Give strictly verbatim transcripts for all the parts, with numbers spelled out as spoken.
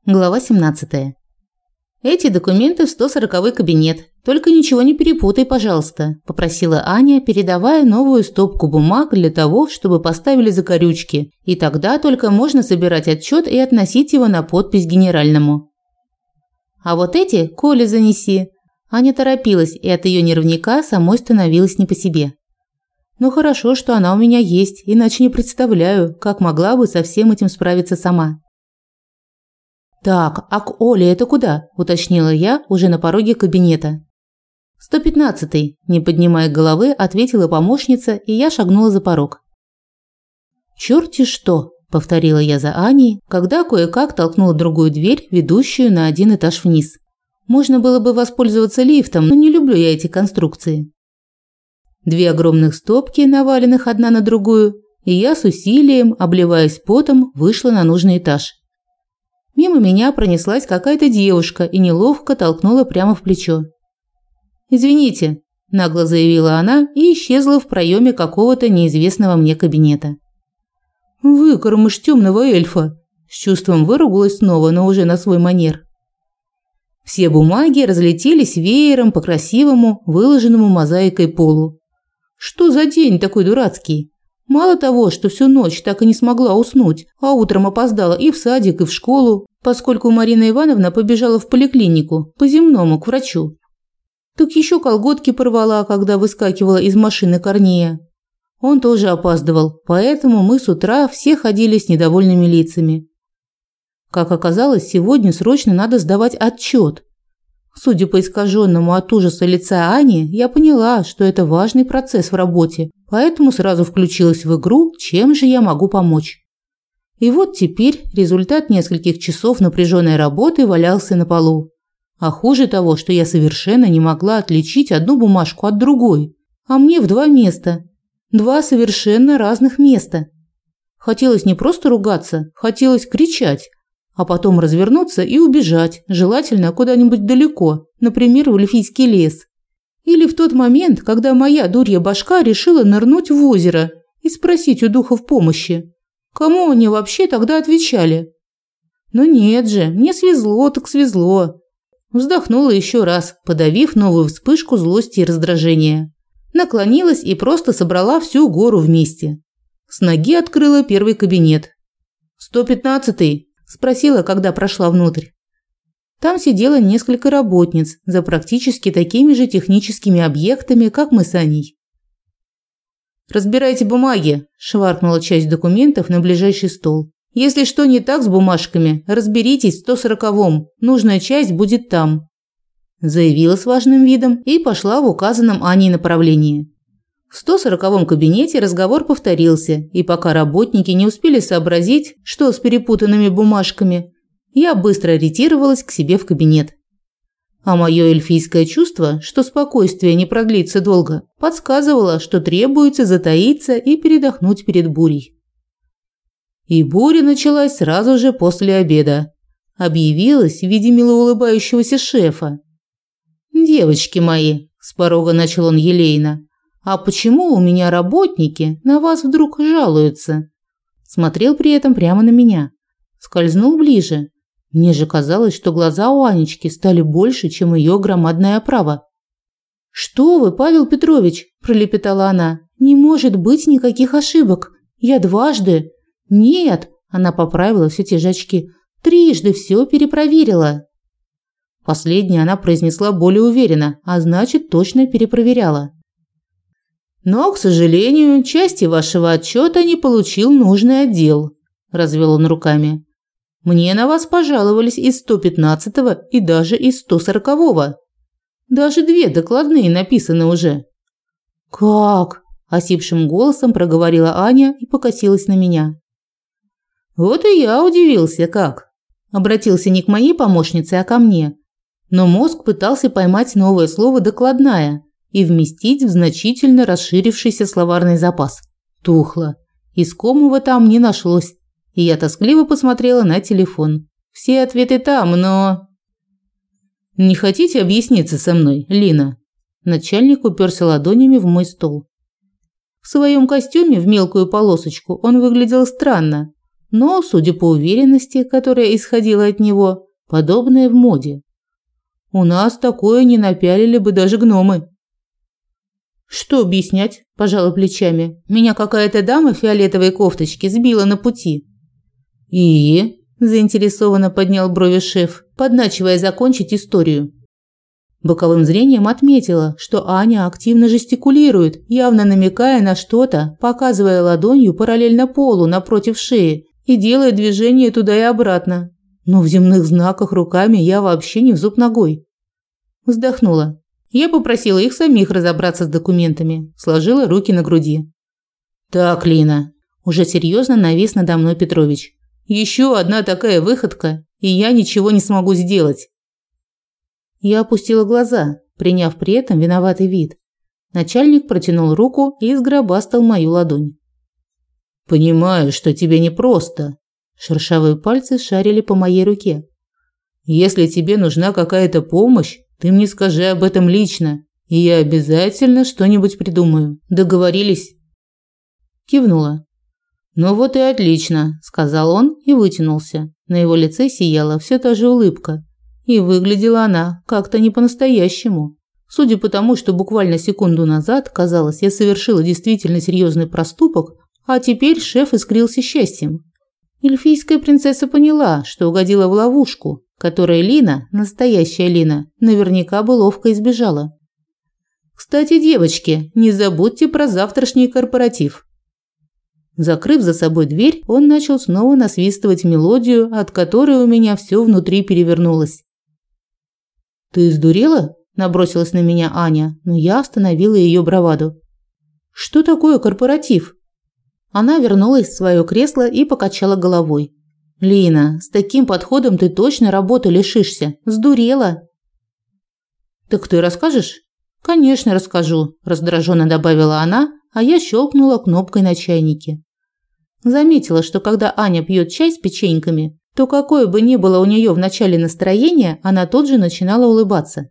Глава семнадцатая. «Эти документы в сто сороковой кабинет. Только ничего не перепутай, пожалуйста», – попросила Аня, передавая новую стопку бумаг для того, чтобы поставили закорючки. И тогда только можно собирать отчет и относить его на подпись генеральному. «А вот эти Коле занеси». Аня торопилась, и от ее нервняка самой становилось не по себе. «Ну хорошо, что она у меня есть, иначе не представляю, как могла бы со всем этим справиться сама». «Так, а к Оле это куда?» – уточнила я уже на пороге кабинета. «сто пятнадцатый», – не поднимая головы, ответила помощница, и я шагнула за порог. «Чёрти что!» – повторила я за Аней, когда кое-как толкнула другую дверь, ведущую на один этаж вниз. Можно было бы воспользоваться лифтом, но не люблю я эти конструкции. Две огромных стопки, наваленных одна на другую, и я с усилием, обливаясь потом, вышла на нужный этаж. Мимо меня пронеслась какая-то девушка и неловко толкнула прямо в плечо. «Извините», – нагло заявила она и исчезла в проеме какого-то неизвестного мне кабинета. «Выкормыш тёмного эльфа», – с чувством выругалась снова, но уже на свой манер. Все бумаги разлетелись веером по красивому, выложенному мозаикой полу. Что за день такой дурацкий? Мало того, что всю ночь так и не смогла уснуть, а утром опоздала и в садик, и в школу, поскольку Марина Ивановна побежала в поликлинику, по-земному, к врачу. Так еще колготки порвала, когда выскакивала из машины Корнея. Он тоже опаздывал, поэтому мы с утра все ходили с недовольными лицами. Как оказалось, сегодня срочно надо сдавать отчет. Судя по искаженному от ужаса лица Ани, я поняла, что это важный процесс в работе, поэтому сразу включилась в игру, чем же я могу помочь. И вот теперь результат нескольких часов напряженной работы валялся на полу. А хуже того, что я совершенно не могла отличить одну бумажку от другой, а мне в два места. Два совершенно разных места. Хотелось не просто ругаться, хотелось кричать. А потом развернуться и убежать, желательно куда-нибудь далеко, например, в эльфийский лес. Или в тот момент, когда моя дурья башка решила нырнуть в озеро и спросить у духов помощи. Кому они вообще тогда отвечали? Но нет же, мне свезло так свезло. Вздохнула еще раз, подавив новую вспышку злости и раздражения. Наклонилась и просто собрала всю гору вместе. С ноги открыла первый кабинет. «сто пятнадцатый?» Спросила, когда прошла внутрь. Там сидело несколько работниц за практически такими же техническими объектами, как мы с Аней. «Разбирайте бумаги», – шваркнула часть документов на ближайший стол. «Если что не так с бумажками, разберитесь в сто сороковом, нужная часть будет там», – заявила с важным видом и пошла в указанном Аней направлении. В сто сороковом кабинете разговор повторился, и пока работники не успели сообразить, что с перепутанными бумажками, я быстро ретировалась к себе в кабинет. А мое эльфийское чувство, что спокойствие не продлится долго, подсказывало, что требуется затаиться и передохнуть перед бурей. И буря началась сразу же после обеда. Объявилась в виде милоулыбающегося шефа. «Девочки мои», – с порога начал он елейно, – «а почему у меня работники на вас вдруг жалуются?» Смотрел при этом прямо на меня. Скользнул ближе. Мне же казалось, что глаза у Анечки стали больше, чем ее громадная оправа. «Что вы, Павел Петрович?» – пролепетала она. «Не может быть никаких ошибок. Я дважды...» «Нет!» – она поправила все те же очки. «Трижды все перепроверила». Последнее она произнесла более уверенно, а значит, точно перепроверяла. «Но, к сожалению, части вашего отчета не получил нужный отдел», – развел он руками. «Мне на вас пожаловались из сто пятнадцатого и даже из сто сорокового. Даже две докладные написаны уже». «Как?» – осипшим голосом проговорила Аня и покосилась на меня. «Вот и я удивился, как». Обратился не к моей помощнице, а ко мне. Но мозг пытался поймать новое слово «докладная» и вместить в значительно расширившийся словарный запас. Тухло. Искомого там не нашлось, и я тоскливо посмотрела на телефон. Все ответы там, но... «Не хотите объясниться со мной, Лина?» Начальник уперся ладонями в мой стол. В своем костюме в мелкую полосочку он выглядел странно. но, судя по уверенности, которая исходила от него, подобное в моде. У нас такое не напялили бы даже гномы. Что объяснять? Пожала плечами. Меня какая-то дама в фиолетовой кофточке сбила на пути. И заинтересованно поднял брови шеф, подначивая закончить историю. Боковым зрением отметила, что Аня активно жестикулирует, явно намекая на что-то, показывая ладонью параллельно полу напротив шеи и делая движение туда и обратно. Но в земных знаках руками я вообще не в зуб ногой. Вздохнула. Я попросила их самих разобраться с документами, сложила руки на груди. Так, Лина, уже серьезно навис надо мной Петрович. Еще одна такая выходка, и я ничего не смогу сделать. Я опустила глаза, приняв при этом виноватый вид. Начальник протянул руку и сгробастал мою ладонь. Понимаю, что тебе непросто. Шершавые пальцы шарили по моей руке. Если тебе нужна какая-то помощь, ты мне скажи об этом лично, и я обязательно что-нибудь придумаю. Договорились? Кивнула. Ну вот и отлично, сказал он и вытянулся. На его лице сияла все та же улыбка, и выглядела она как-то не по-настоящему. Судя по тому, что буквально секунду назад, казалось, я совершила действительно серьезный проступок, а теперь шеф искрился счастьем. Эльфийская принцесса поняла, что угодила в ловушку, которой Лина, настоящая Лина, наверняка бы ловко избежала. Кстати, девочки, не забудьте про завтрашний корпоратив. Закрыв за собой дверь, он начал снова насвистывать мелодию, от которой у меня все внутри перевернулось. «Ты сдурела?» – набросилась на меня Аня, но я остановила ее браваду. «Что такое корпоратив?» Она вернулась в свое кресло и покачала головой. «Лина, с таким подходом ты точно работы лишишься. Сдурела». «Так ты расскажешь?» «Конечно, расскажу», – раздраженно добавила она, а я щелкнула кнопкой на чайнике. Заметила, что когда Аня пьет чай с печеньками, то какое бы ни было у нее в начале настроение, она тут же начинала улыбаться.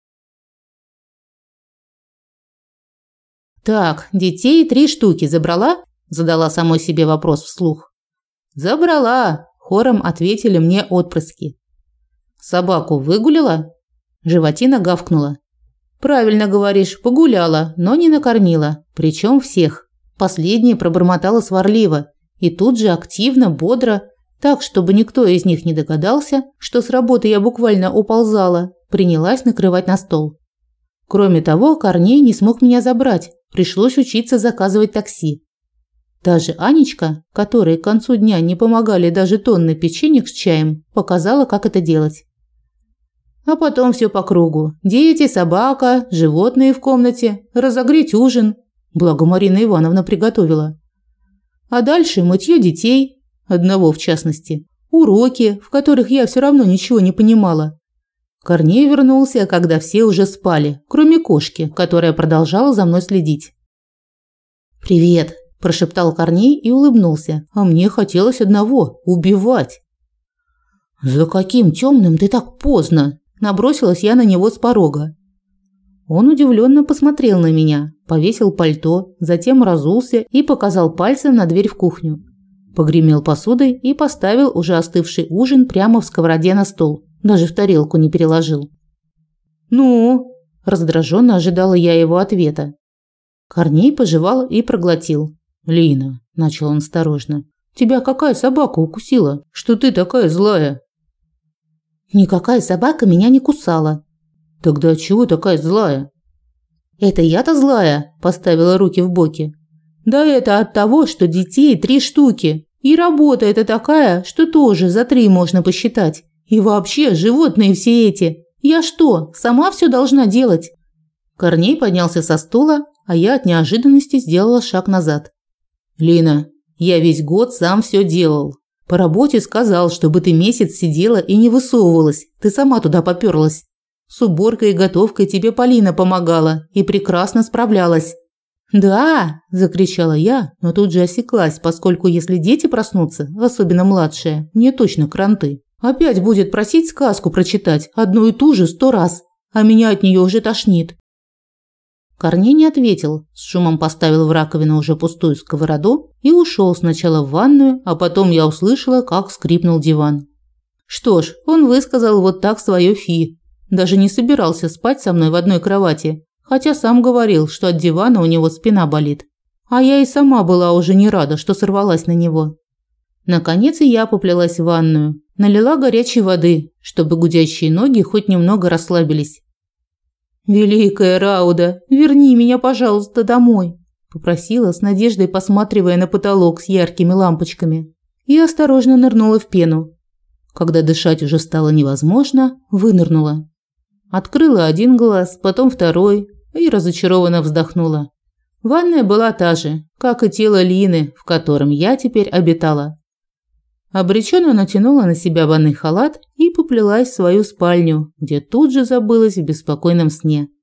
«Так, детей три штуки забрала?» – задала самой себе вопрос вслух. «Забрала!» – хором ответили мне отпрыски. «Собаку выгулила?» Животина гавкнула. «Правильно говоришь, погуляла, но не накормила, причем всех». Последняя пробормотала сварливо и тут же активно, бодро, так, чтобы никто из них не догадался, что с работы я буквально уползала, принялась накрывать на стол. Кроме того, Корней не смог меня забрать, пришлось учиться заказывать такси. Даже Анечка, которой к концу дня не помогали даже тонны печенек с чаем, показала, как это делать. А потом все по кругу. Дети, собака, животные в комнате, разогреть ужин. Благо Марина Ивановна приготовила. А дальше мытье детей, одного в частности, уроки, в которых я все равно ничего не понимала. Корней вернулся, когда все уже спали, кроме кошки, которая продолжала за мной следить. «Привет», – прошептал Корней и улыбнулся, а мне хотелось одного – убивать. «За каким темным ты так поздно?» – набросилась я на него с порога. Он удивленно посмотрел на меня, повесил пальто, затем разулся и показал пальцем на дверь в кухню. Погремел посудой и поставил уже остывший ужин прямо в сковороде на стол, даже в тарелку не переложил. «Ну?» – раздраженно ожидала я его ответа. Корней пожевал и проглотил. «Лина», – начал он осторожно, – «тебя какая собака укусила, что ты такая злая?» «Никакая собака меня не кусала». «Тогда чего такая злая?» «Это я-то злая», – поставила руки в боки. «Да это от того, что детей три штуки. И работа эта такая, что тоже за три можно посчитать. И вообще, животные все эти. Я что, сама все должна делать?» Корней поднялся со стула, а я от неожиданности сделала шаг назад. «Лина, я весь год сам все делал. По работе сказал, чтобы ты месяц сидела и не высовывалась. Ты сама туда попёрлась. С уборкой и готовкой тебе Полина помогала и прекрасно справлялась». «Да!» – закричала я, но тут же осеклась, поскольку если дети проснутся, особенно младшие, мне точно кранты. Опять будет просить сказку прочитать, одну и ту же сто раз, а меня от нее уже тошнит. Корней не ответил, с шумом поставил в раковину уже пустую сковороду и ушел сначала в ванную, а потом я услышала, как скрипнул диван. Что ж, он высказал вот так свое фи. Даже не собирался спать со мной в одной кровати, хотя сам говорил, что от дивана у него спина болит. А я и сама была уже не рада, что сорвалась на него. Наконец и я поплелась в ванную, налила горячей воды, чтобы гудящие ноги хоть немного расслабились. «Великая Рауда, верни меня, пожалуйста, домой», – попросила с надеждой, посматривая на потолок с яркими лампочками. И осторожно нырнула в пену. Когда дышать уже стало невозможно, вынырнула. Открыла один глаз, потом второй и разочарованно вздохнула. Ванная была та же, как и тело Лины, в котором я теперь обитала. Обреченно натянула на себя банный халат и поплелась в свою спальню, где тут же забылась в беспокойном сне.